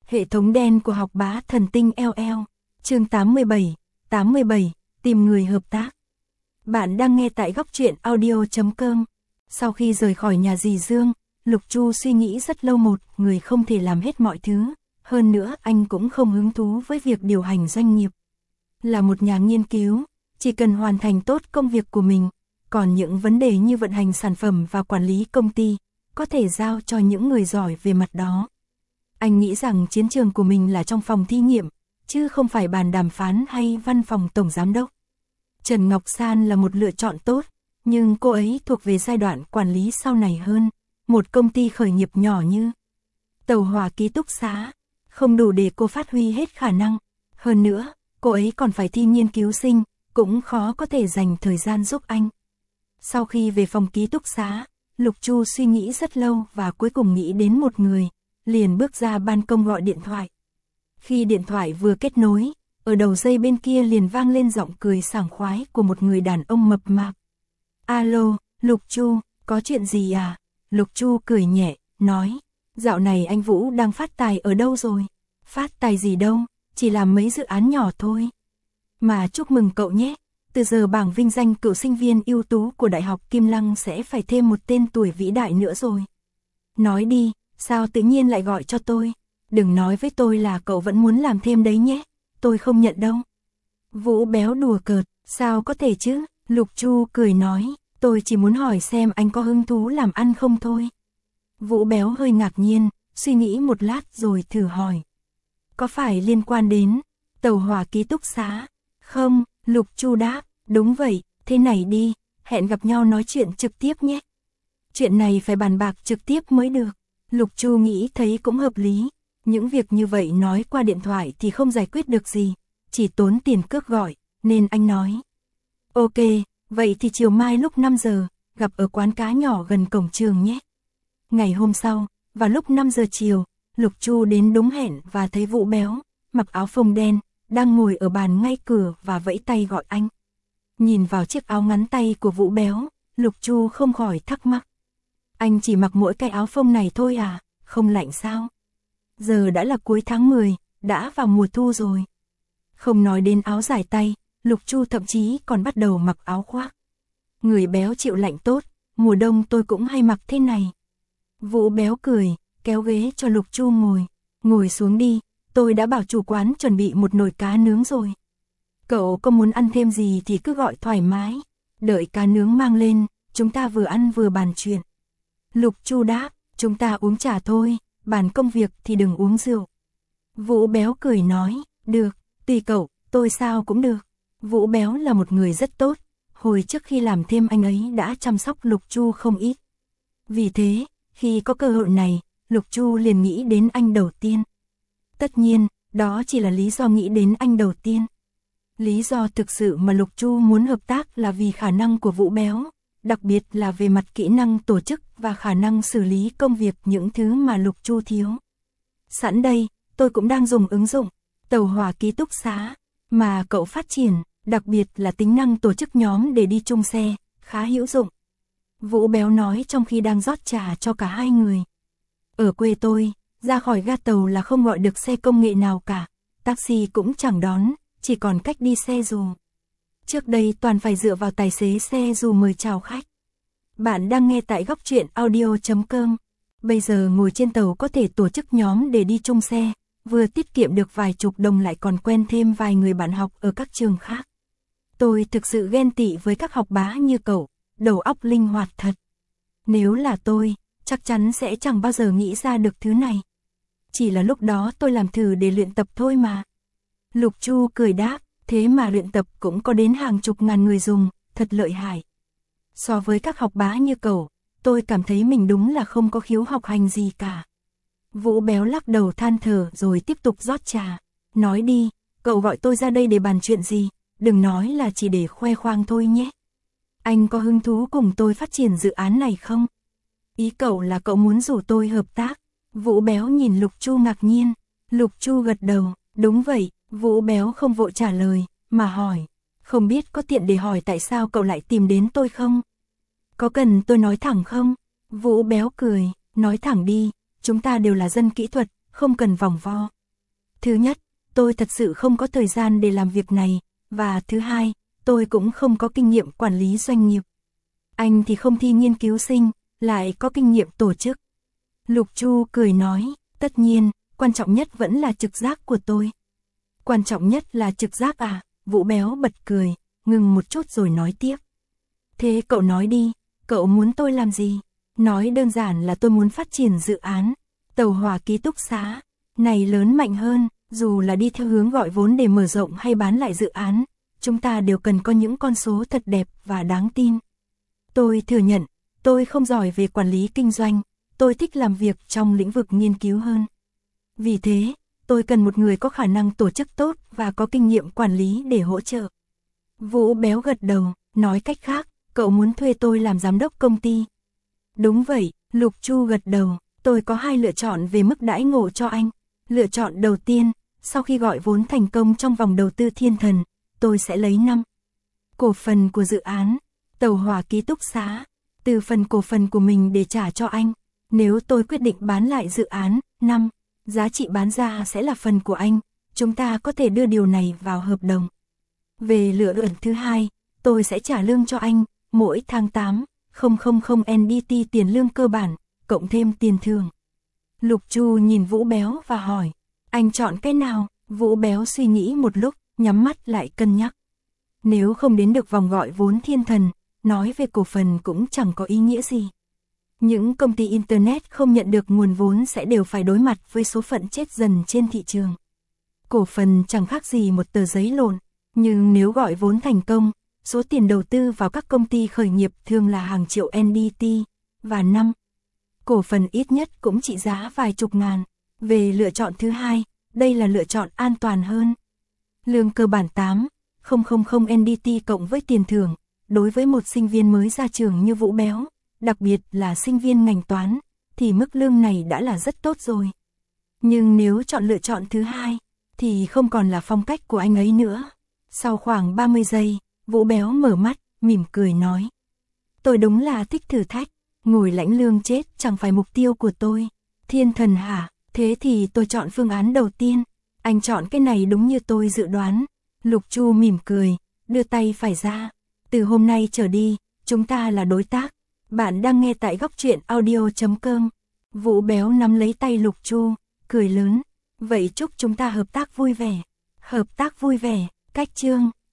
Hệ thống đen của học bá thần tinh LL. Chương 87, tìm người hợp tác. Bạn đang nghe tại góc truyện audio.com. Sau khi rời khỏi nhà dì Dương, Lục Chu suy nghĩ rất lâu. Một người không thể làm hết mọi thứ, hơn nữa anh cũng không hứng thú với việc điều hành doanh nghiệp. Là một nhà nghiên cứu, chỉ cần hoàn thành tốt công việc của mình, còn những vấn đề như vận hành sản phẩm và quản lý công ty, có thể giao cho những người giỏi về mặt đó. Anh nghĩ rằng chiến trường của mình là trong phòng thí nghiệm, chứ không phải bàn đàm phán hay văn phòng tổng giám đốc. Trần Ngọc San là một lựa chọn tốt, nhưng cô ấy thuộc về giai đoạn quản lý sau này hơn. Một công ty khởi nghiệp nhỏ như Tàu Hỏa ký túc xá, không đủ để cô phát huy hết khả năng. Hơn nữa, cô ấy còn phải thi nghiên cứu sinh, cũng khó có thể dành thời gian giúp anh. Sau khi về phòng ký túc xá, Lục Chu suy nghĩ rất lâu và cuối cùng nghĩ đến một người, liền bước ra ban công gọi điện thoại. Khi điện thoại vừa kết nối, ở đầu dây bên kia liền vang lên giọng cười sảng khoái của một người đàn ông mập mạp. Alo, Lục Chu, có chuyện gì à? Lục Chu cười nhẹ, nói, dạo này anh Vũ đang phát tài ở đâu rồi? Phát tài gì đâu, chỉ làm mấy dự án nhỏ thôi. Mà chúc mừng cậu nhé, từ giờ bảng vinh danh cựu sinh viên ưu tú của Đại học Kim Lăng sẽ phải thêm một tên tuổi vĩ đại nữa rồi. Nói đi, sao tự nhiên lại gọi cho tôi? Đừng nói với tôi là cậu vẫn muốn làm thêm đấy nhé, tôi không nhận đâu. Vũ Béo đùa cợt, sao có thể chứ? Lục Chu cười nói, tôi chỉ muốn hỏi xem anh có hứng thú làm ăn không thôi. Vũ Béo hơi ngạc nhiên, suy nghĩ một lát rồi thử hỏi. Có phải liên quan đến Tàu Hỏa ký túc xá? Không, Lục Chu đáp, đúng vậy, thế này đi, hẹn gặp nhau nói chuyện trực tiếp nhé. Chuyện này phải bàn bạc trực tiếp mới được. Lục Chu nghĩ thấy cũng hợp lý, những việc như vậy nói qua điện thoại thì không giải quyết được gì, chỉ tốn tiền cước gọi, nên anh nói. Ok, vậy thì chiều mai lúc 5 giờ, gặp ở quán cá nhỏ gần cổng trường nhé. Ngày hôm sau, vào lúc 5 giờ chiều, Lục Chu đến đúng hẹn và thấy Vũ Béo, mặc áo phông đen, đang ngồi ở bàn ngay cửa và vẫy tay gọi anh. Nhìn vào chiếc áo ngắn tay của Vũ Béo, Lục Chu không khỏi thắc mắc. Anh chỉ mặc mỗi cái áo phông này thôi à, không lạnh sao? Giờ đã là cuối tháng 10, đã vào mùa thu rồi. Không nói đến áo dài tay, Lục Chu thậm chí còn bắt đầu mặc áo khoác. Người béo chịu lạnh tốt, mùa đông tôi cũng hay mặc thế này. Vũ Béo cười, kéo ghế cho Lục Chu ngồi. Ngồi xuống đi, tôi đã bảo chủ quán chuẩn bị một nồi cá nướng rồi. Cậu có muốn ăn thêm gì thì cứ gọi thoải mái. Đợi cá nướng mang lên, chúng ta vừa ăn vừa bàn chuyện. Lục Chu đáp, chúng ta uống trà thôi, bàn công việc thì đừng uống rượu. Vũ Béo cười nói, được, tùy cậu, tôi sao cũng được. Vũ Béo là một người rất tốt, hồi trước khi làm thêm anh ấy đã chăm sóc Lục Chu không ít. Vì thế, khi có cơ hội này, Lục Chu liền nghĩ đến anh đầu tiên. Tất nhiên, đó chỉ là lý do nghĩ đến anh đầu tiên. Lý do thực sự mà Lục Chu muốn hợp tác là vì khả năng của Vũ Béo, đặc biệt là về mặt kỹ năng tổ chức và khả năng xử lý công việc, những thứ mà Lục Chu thiếu. Sẵn đây, tôi cũng đang dùng ứng dụng Tàu Hỏa ký túc xá mà cậu phát triển, đặc biệt là tính năng tổ chức nhóm để đi chung xe, khá hữu dụng. Vũ Béo nói trong khi đang rót trà cho cả hai người. Ở quê tôi, ra khỏi ga tàu là không gọi được xe công nghệ nào cả, taxi cũng chẳng đón, chỉ còn cách đi xe dù. Trước đây toàn phải dựa vào tài xế xe dù mời chào khách. Bạn đang nghe tại góc truyện audio.com. Bây giờ ngồi trên tàu có thể tổ chức nhóm để đi chung xe, vừa tiết kiệm được vài chục đồng lại còn quen thêm vài người bạn học ở các trường khác. Tôi thực sự ghen tị với các học bá như cậu, đầu óc linh hoạt thật. Nếu là tôi, chắc chắn sẽ chẳng bao giờ nghĩ ra được thứ này. Chỉ là lúc đó tôi làm thử để luyện tập thôi mà. Lục Chu cười đáp, thế mà luyện tập cũng có đến hàng chục ngàn người dùng, thật lợi hại. So với các học bá như cậu, tôi cảm thấy mình đúng là không có khiếu học hành gì cả. Vũ Béo lắc đầu than thở rồi tiếp tục rót trà. Nói đi, cậu gọi tôi ra đây để bàn chuyện gì, đừng nói là chỉ để khoe khoang thôi nhé. Anh có hứng thú cùng tôi phát triển dự án này không? Ý cậu là cậu muốn rủ tôi hợp tác. Vũ Béo nhìn Lục Chu ngạc nhiên. Lục Chu gật đầu, đúng vậy. Vũ Béo không vội trả lời, mà hỏi. Không biết có tiện để hỏi tại sao cậu lại tìm đến tôi không? Có cần tôi nói thẳng không? Vũ Béo cười, nói thẳng đi, chúng ta đều là dân kỹ thuật, không cần vòng vo. Thứ nhất, tôi thật sự không có thời gian để làm việc này, và thứ hai, tôi cũng không có kinh nghiệm quản lý doanh nghiệp. Anh thì không thi nghiên cứu sinh, lại có kinh nghiệm tổ chức. Lục Chu cười nói, tất nhiên, quan trọng nhất vẫn là trực giác của tôi. Quan trọng nhất là trực giác à? Vũ Béo bật cười, ngừng một chút rồi nói tiếp. Thế cậu nói đi, cậu muốn tôi làm gì? Nói đơn giản là tôi muốn phát triển dự án tàu hỏa ký túc xá này lớn mạnh hơn, dù là đi theo hướng gọi vốn để mở rộng hay bán lại dự án, chúng ta đều cần có những con số thật đẹp và đáng tin. Tôi thừa nhận, tôi không giỏi về quản lý kinh doanh, tôi thích làm việc trong lĩnh vực nghiên cứu hơn. Vì thế, tôi cần một người có khả năng tổ chức tốt và có kinh nghiệm quản lý để hỗ trợ. Vũ Béo gật đầu, nói cách khác, cậu muốn thuê tôi làm giám đốc công ty. Đúng vậy, Lục Chu gật đầu, tôi có hai lựa chọn về mức đãi ngộ cho anh. Lựa chọn đầu tiên, sau khi gọi vốn thành công trong vòng đầu tư thiên thần, tôi sẽ lấy 5 cổ phần của dự án tàu hỏa ký túc xá, từ phần cổ phần của mình để trả cho anh. Nếu tôi quyết định bán lại dự án, 5, giá trị bán ra sẽ là phần của anh, chúng ta có thể đưa điều này vào hợp đồng. Về lựa chọn thứ hai, tôi sẽ trả lương cho anh, mỗi tháng 8,000 NDT tiền lương cơ bản, cộng thêm tiền thưởng. Lục Chu nhìn Vũ Béo và hỏi, anh chọn cái nào? Vũ Béo suy nghĩ một lúc, nhắm mắt lại cân nhắc. Nếu không đến được vòng gọi vốn thiên thần, nói về cổ phần cũng chẳng có ý nghĩa gì. Những công ty Internet không nhận được nguồn vốn sẽ đều phải đối mặt với số phận chết dần trên thị trường. Cổ phần chẳng khác gì một tờ giấy lộn, nhưng nếu gọi vốn thành công, số tiền đầu tư vào các công ty khởi nghiệp thường là hàng triệu NDT, và 5 cổ phần ít nhất cũng trị giá vài chục ngàn. Về lựa chọn thứ hai, đây là lựa chọn an toàn hơn. Lương cơ bản 8,000 NDT cộng với tiền thưởng, đối với một sinh viên mới ra trường như Vũ Béo, đặc biệt là sinh viên ngành toán, thì mức lương này đã là rất tốt rồi. Nhưng nếu chọn lựa chọn thứ hai, thì không còn là phong cách của anh ấy nữa. Sau khoảng 30 giây, Vũ Béo mở mắt, mỉm cười nói. Tôi đúng là thích thử thách, ngồi lãnh lương chết chẳng phải mục tiêu của tôi. Thiên thần hả? Thế thì tôi chọn phương án đầu tiên. Anh chọn cái này đúng như tôi dự đoán. Lục Chu mỉm cười, đưa tay phải ra. Từ hôm nay trở đi, chúng ta là đối tác. Bạn đang nghe tại góc truyện audio.com. Vũ Béo nắm lấy tay Lục Chu, cười lớn. Vậy chúc chúng ta hợp tác vui vẻ. Hợp tác vui vẻ, cách chương.